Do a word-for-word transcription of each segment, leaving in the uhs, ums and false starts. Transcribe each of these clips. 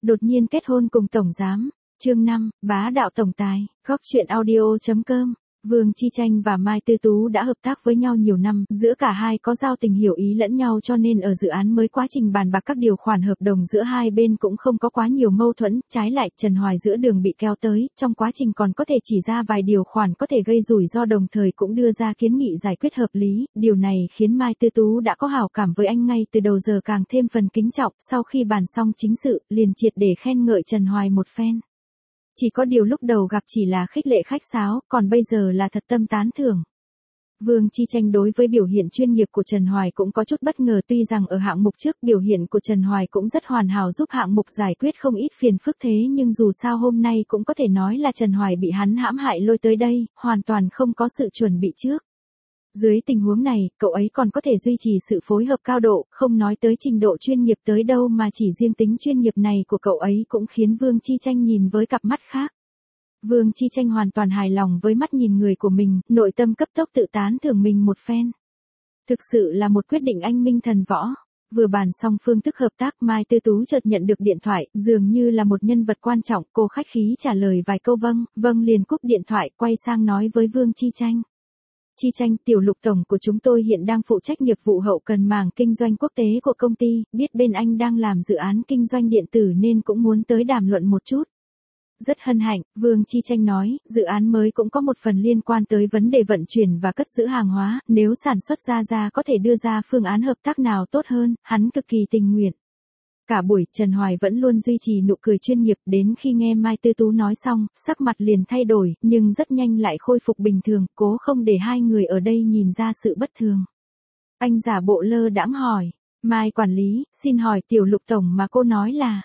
đột nhiên kết hôn cùng tổng giám. Chương năm, bá đạo tổng tài, góc truyện audio.com. Vương Chi Tranh và Mai Tư Tú đã hợp tác với nhau nhiều năm, giữa cả hai có giao tình hiểu ý lẫn nhau cho nên ở dự án mới quá trình bàn bạc các điều khoản hợp đồng giữa hai bên cũng không có quá nhiều mâu thuẫn, trái lại Trần Hoài giữa đường bị kéo tới, trong quá trình còn có thể chỉ ra vài điều khoản có thể gây rủi ro đồng thời cũng đưa ra kiến nghị giải quyết hợp lý, điều này khiến Mai Tư Tú đã có hảo cảm với anh ngay từ đầu giờ càng thêm phần kính trọng, sau khi bàn xong chính sự, liền triệt để khen ngợi Trần Hoài một phen. Chỉ có điều lúc đầu gặp chỉ là khích lệ khách sáo, còn bây giờ là thật tâm tán thưởng. Vương Chi Tranh đối với biểu hiện chuyên nghiệp của Trần Hoài cũng có chút bất ngờ tuy rằng ở hạng mục trước biểu hiện của Trần Hoài cũng rất hoàn hảo giúp hạng mục giải quyết không ít phiền phức thế nhưng dù sao hôm nay cũng có thể nói là Trần Hoài bị hắn hãm hại lôi tới đây, hoàn toàn không có sự chuẩn bị trước. Dưới tình huống này, cậu ấy còn có thể duy trì sự phối hợp cao độ, không nói tới trình độ chuyên nghiệp tới đâu mà chỉ riêng tính chuyên nghiệp này của cậu ấy cũng khiến Vương Chi Tranh nhìn với cặp mắt khác. Vương Chi Tranh hoàn toàn hài lòng với mắt nhìn người của mình, nội tâm cấp tốc tự tán thưởng mình một phen. Thực sự là một quyết định anh minh thần võ. Vừa bàn xong phương thức hợp tác Mai Tư Tú chợt nhận được điện thoại, dường như là một nhân vật quan trọng, cô khách khí trả lời vài câu vâng, vâng liền cúp điện thoại quay sang nói với Vương Chi Tranh. Chi Tranh, tiểu Lục tổng của chúng tôi hiện đang phụ trách nghiệp vụ hậu cần mảng kinh doanh quốc tế của công ty, biết bên anh đang làm dự án kinh doanh điện tử nên cũng muốn tới đàm luận một chút. Rất hân hạnh, Vương Chi Tranh nói, dự án mới cũng có một phần liên quan tới vấn đề vận chuyển và cất giữ hàng hóa, nếu sản xuất ra ra có thể đưa ra phương án hợp tác nào tốt hơn, hắn cực kỳ tình nguyện. Cả buổi, Trần Hoài vẫn luôn duy trì nụ cười chuyên nghiệp, đến khi nghe Mai Tư Tú nói xong, sắc mặt liền thay đổi, nhưng rất nhanh lại khôi phục bình thường, cố không để hai người ở đây nhìn ra sự bất thường. Anh giả bộ lơ đãng hỏi, Mai quản lý, xin hỏi tiểu Lục tổng mà cô nói là...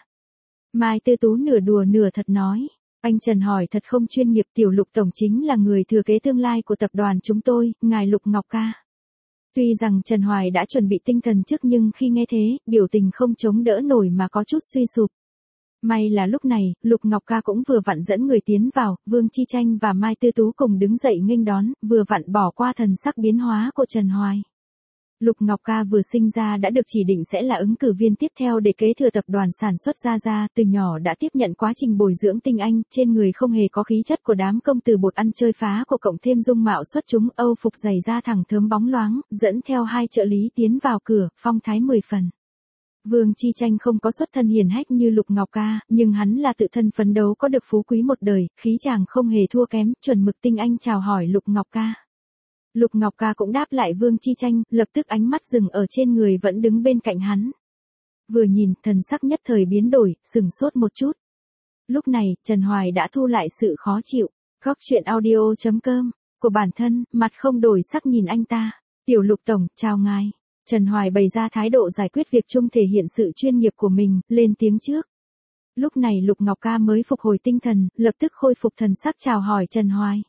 Mai Tư Tú nửa đùa nửa thật nói, anh Trần hỏi thật không chuyên nghiệp, tiểu Lục tổng chính là người thừa kế tương lai của tập đoàn chúng tôi, ngài Lục Ngọc Ca. Tuy rằng Trần Hoài đã chuẩn bị tinh thần trước nhưng khi nghe thế, biểu tình không chống đỡ nổi mà có chút suy sụp. May là lúc này, Lục Ngọc Ca cũng vừa vặn dẫn người tiến vào, Vương Chi Tranh và Mai Tư Tú cùng đứng dậy nghênh đón, vừa vặn bỏ qua thần sắc biến hóa của Trần Hoài. Lục Ngọc Ca vừa sinh ra đã được chỉ định sẽ là ứng cử viên tiếp theo để kế thừa tập đoàn sản xuất ra ra, từ nhỏ đã tiếp nhận quá trình bồi dưỡng tinh anh, trên người không hề có khí chất của đám công tử bột ăn chơi phá của cộng thêm dung mạo xuất chúng, Âu phục giày da thẳng thớm bóng loáng, dẫn theo hai trợ lý tiến vào cửa, phong thái mười phần. Vương Chi Tranh không có xuất thân hiền hách như Lục Ngọc Ca, nhưng hắn là tự thân phấn đấu có được phú quý một đời, khí chàng không hề thua kém, chuẩn mực tinh anh chào hỏi Lục Ngọc Ca. Lục Ngọc Ca cũng đáp lại Vương Chi Tranh, lập tức ánh mắt dừng ở trên người vẫn đứng bên cạnh hắn. Vừa nhìn, thần sắc nhất thời biến đổi, sừng sốt một chút. Lúc này, Trần Hoài đã thu lại sự khó chịu. Góc truyện audio.com, của bản thân, mặt không đổi sắc nhìn anh ta. Tiểu Lục tổng, chào ngài. Trần Hoài bày ra thái độ giải quyết việc chung thể hiện sự chuyên nghiệp của mình, lên tiếng trước. Lúc này Lục Ngọc Ca mới phục hồi tinh thần, lập tức khôi phục thần sắc chào hỏi Trần Hoài.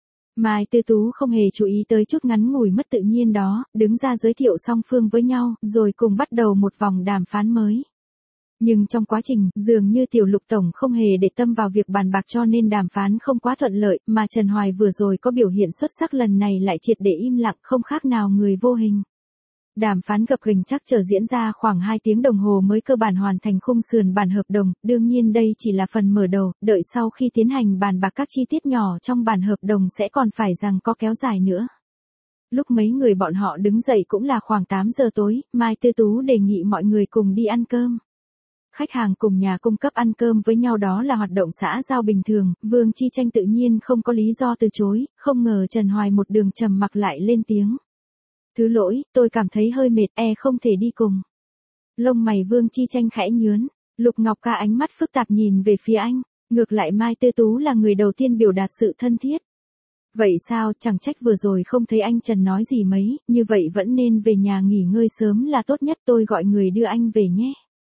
Mai Tư Tú không hề chú ý tới chút ngắn ngủi mất tự nhiên đó, đứng ra giới thiệu song phương với nhau, rồi cùng bắt đầu một vòng đàm phán mới. Nhưng trong quá trình, dường như tiểu Lục tổng không hề để tâm vào việc bàn bạc cho nên đàm phán không quá thuận lợi, mà Trần Hoài vừa rồi có biểu hiện xuất sắc lần này lại triệt để im lặng không khác nào người vô hình. Đàm phán gập ghềnh chắc chờ diễn ra khoảng hai tiếng đồng hồ mới cơ bản hoàn thành khung sườn bản hợp đồng, đương nhiên đây chỉ là phần mở đầu, đợi sau khi tiến hành bàn bạc các chi tiết nhỏ trong bản hợp đồng sẽ còn phải rằng có kéo dài nữa. Lúc mấy người bọn họ đứng dậy cũng là khoảng tám giờ tối, Mai Tư Tú đề nghị mọi người cùng đi ăn cơm. Khách hàng cùng nhà cung cấp ăn cơm với nhau đó là hoạt động xã giao bình thường, Vương Chi Tranh tự nhiên không có lý do từ chối, không ngờ Trần Hoài một đường trầm mặc lại lên tiếng. Thứ lỗi, tôi cảm thấy hơi mệt, e không thể đi cùng. Lông mày Vương Chi Tranh khẽ nhướn, Lục Ngọc Ca ánh mắt phức tạp nhìn về phía anh, ngược lại Mai Tư Tú là người đầu tiên biểu đạt sự thân thiết. Vậy sao, chẳng trách vừa rồi không thấy anh Trần nói gì mấy, như vậy vẫn nên về nhà nghỉ ngơi sớm là tốt nhất, tôi gọi người đưa anh về nhé.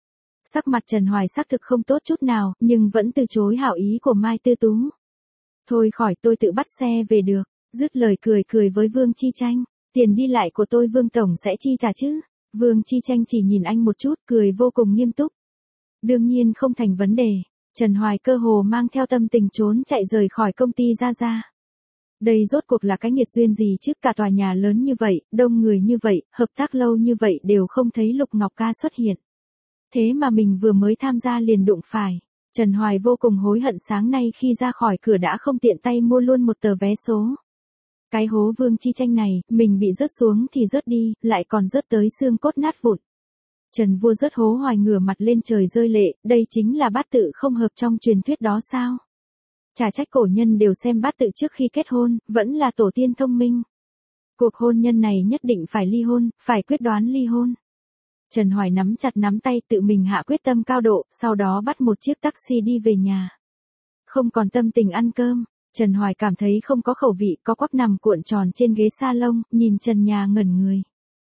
Sắc mặt Trần Hoài xác thực không tốt chút nào, nhưng vẫn từ chối hảo ý của Mai Tư Tú. Thôi khỏi, tôi tự bắt xe về được, dứt lời cười cười với Vương Chi Tranh. Tiền đi lại của tôi Vương tổng sẽ chi trả chứ? Vương Chi Tranh chỉ nhìn anh một chút, cười vô cùng nghiêm túc. Đương nhiên không thành vấn đề. Trần Hoài cơ hồ mang theo tâm tình trốn chạy rời khỏi công ty ra ra. Đây rốt cuộc là cái nghiệt duyên gì chứ, cả tòa nhà lớn như vậy, đông người như vậy, hợp tác lâu như vậy đều không thấy Lục Ngọc Ca xuất hiện. Thế mà mình vừa mới tham gia liền đụng phải. Trần Hoài vô cùng hối hận sáng nay khi ra khỏi cửa đã không tiện tay mua luôn một tờ vé số. Cái hố Vương Chi Tranh này, mình bị rớt xuống thì rớt đi, lại còn rớt tới xương cốt nát vụn. Trần Vua rớt hố Hoài ngửa mặt lên trời rơi lệ, đây chính là bát tự không hợp trong truyền thuyết đó sao? Chả trách cổ nhân đều xem bát tự trước khi kết hôn, vẫn là tổ tiên thông minh. Cuộc hôn nhân này nhất định phải ly hôn, phải quyết đoán ly hôn. Trần Hoài nắm chặt nắm tay tự mình hạ quyết tâm cao độ, sau đó bắt một chiếc taxi đi về nhà. Không còn tâm tình ăn cơm, Trần Hoài cảm thấy không có khẩu vị, có quắp nằm cuộn tròn trên ghế salon, nhìn trần nhà ngẩn người.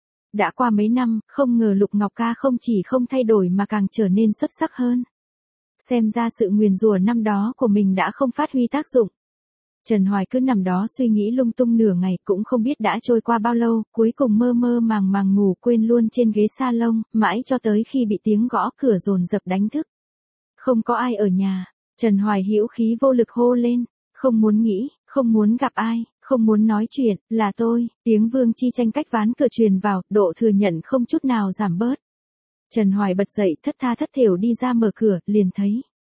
Đã qua mấy năm, không ngờ Lục Ngọc Ca không chỉ không thay đổi mà càng trở nên xuất sắc hơn. Xem ra sự nguyền rủa năm đó của mình đã không phát huy tác dụng. Trần Hoài cứ nằm đó suy nghĩ lung tung nửa ngày cũng không biết đã trôi qua bao lâu, cuối cùng mơ mơ màng màng ngủ quên luôn trên ghế salon, mãi cho tới khi bị tiếng gõ cửa dồn dập đánh thức. Không có ai ở nhà, Trần Hoài hữu khí vô lực hô lên, không muốn nghĩ, không muốn gặp ai, không muốn nói chuyện, là tôi, tiếng Vương Chi Tranh cách ván cửa truyền vào, độ thừa nhận không chút nào giảm bớt. Trần Hoài bật dậy thất tha thất thểu đi ra mở cửa, liền thấy.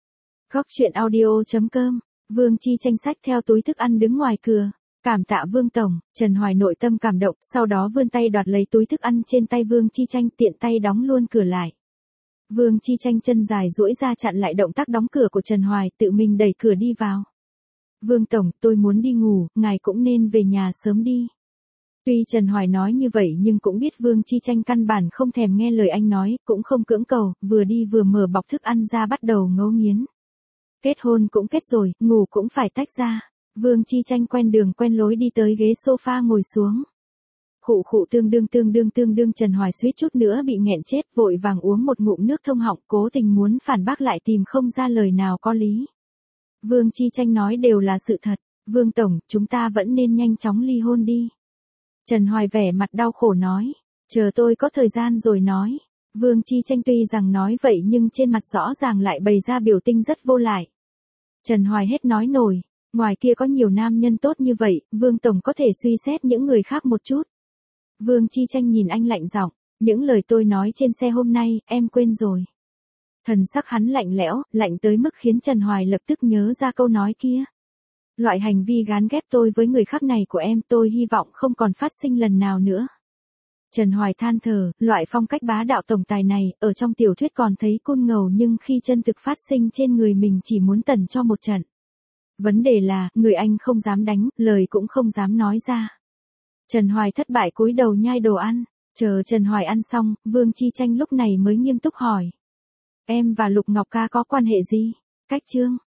Góc chuyện audio chấm com, Vương Chi Tranh xách theo túi thức ăn đứng ngoài cửa. Cảm tạ Vương Tổng, Trần Hoài nội tâm cảm động, sau đó vươn tay đoạt lấy túi thức ăn trên tay Vương Chi Tranh tiện tay đóng luôn cửa lại. Vương Chi Tranh chân dài duỗi ra chặn lại động tác đóng cửa của Trần Hoài, tự mình đẩy cửa đi vào. Vương Tổng, tôi muốn đi ngủ, ngài cũng nên về nhà sớm đi. Tuy Trần Hoài nói như vậy nhưng cũng biết Vương Chi Tranh căn bản không thèm nghe lời anh nói, cũng không cưỡng cầu, vừa đi vừa mở bọc thức ăn ra bắt đầu ngấu nghiến. Kết hôn cũng kết rồi, ngủ cũng phải tách ra. Vương Chi Tranh quen đường quen lối đi tới ghế sofa ngồi xuống. Khụ khụ tương đương tương đương tương đương Trần Hoài suýt chút nữa bị nghẹn chết, vội vàng uống một ngụm nước thông họng, cố tình muốn phản bác lại tìm không ra lời nào có lý. Vương Chi Tranh nói đều là sự thật, Vương Tổng, chúng ta vẫn nên nhanh chóng ly hôn đi. Trần Hoài vẻ mặt đau khổ nói, chờ tôi có thời gian rồi nói. Vương Chi Tranh tuy rằng nói vậy nhưng trên mặt rõ ràng lại bày ra biểu tình rất vô lại. Trần Hoài hết nói nổi, ngoài kia có nhiều nam nhân tốt như vậy, Vương Tổng có thể suy xét những người khác một chút. Vương Chi Tranh nhìn anh lạnh giọng, những lời tôi nói trên xe hôm nay, em quên rồi. Thần sắc hắn lạnh lẽo, lạnh tới mức khiến Trần Hoài lập tức nhớ ra câu nói kia. Loại hành vi gán ghép tôi với người khác này của em tôi hy vọng không còn phát sinh lần nào nữa. Trần Hoài than thở, loại phong cách bá đạo tổng tài này, ở trong tiểu thuyết còn thấy côn ngầu nhưng khi chân thực phát sinh trên người mình chỉ muốn tẩn cho một trận. Vấn đề là, người anh không dám đánh, lời cũng không dám nói ra. Trần Hoài thất bại cúi đầu nhai đồ ăn, chờ Trần Hoài ăn xong, Vương Chi Tranh lúc này mới nghiêm túc hỏi. Em và Lục Ngọc Ca có quan hệ gì? Cách chương,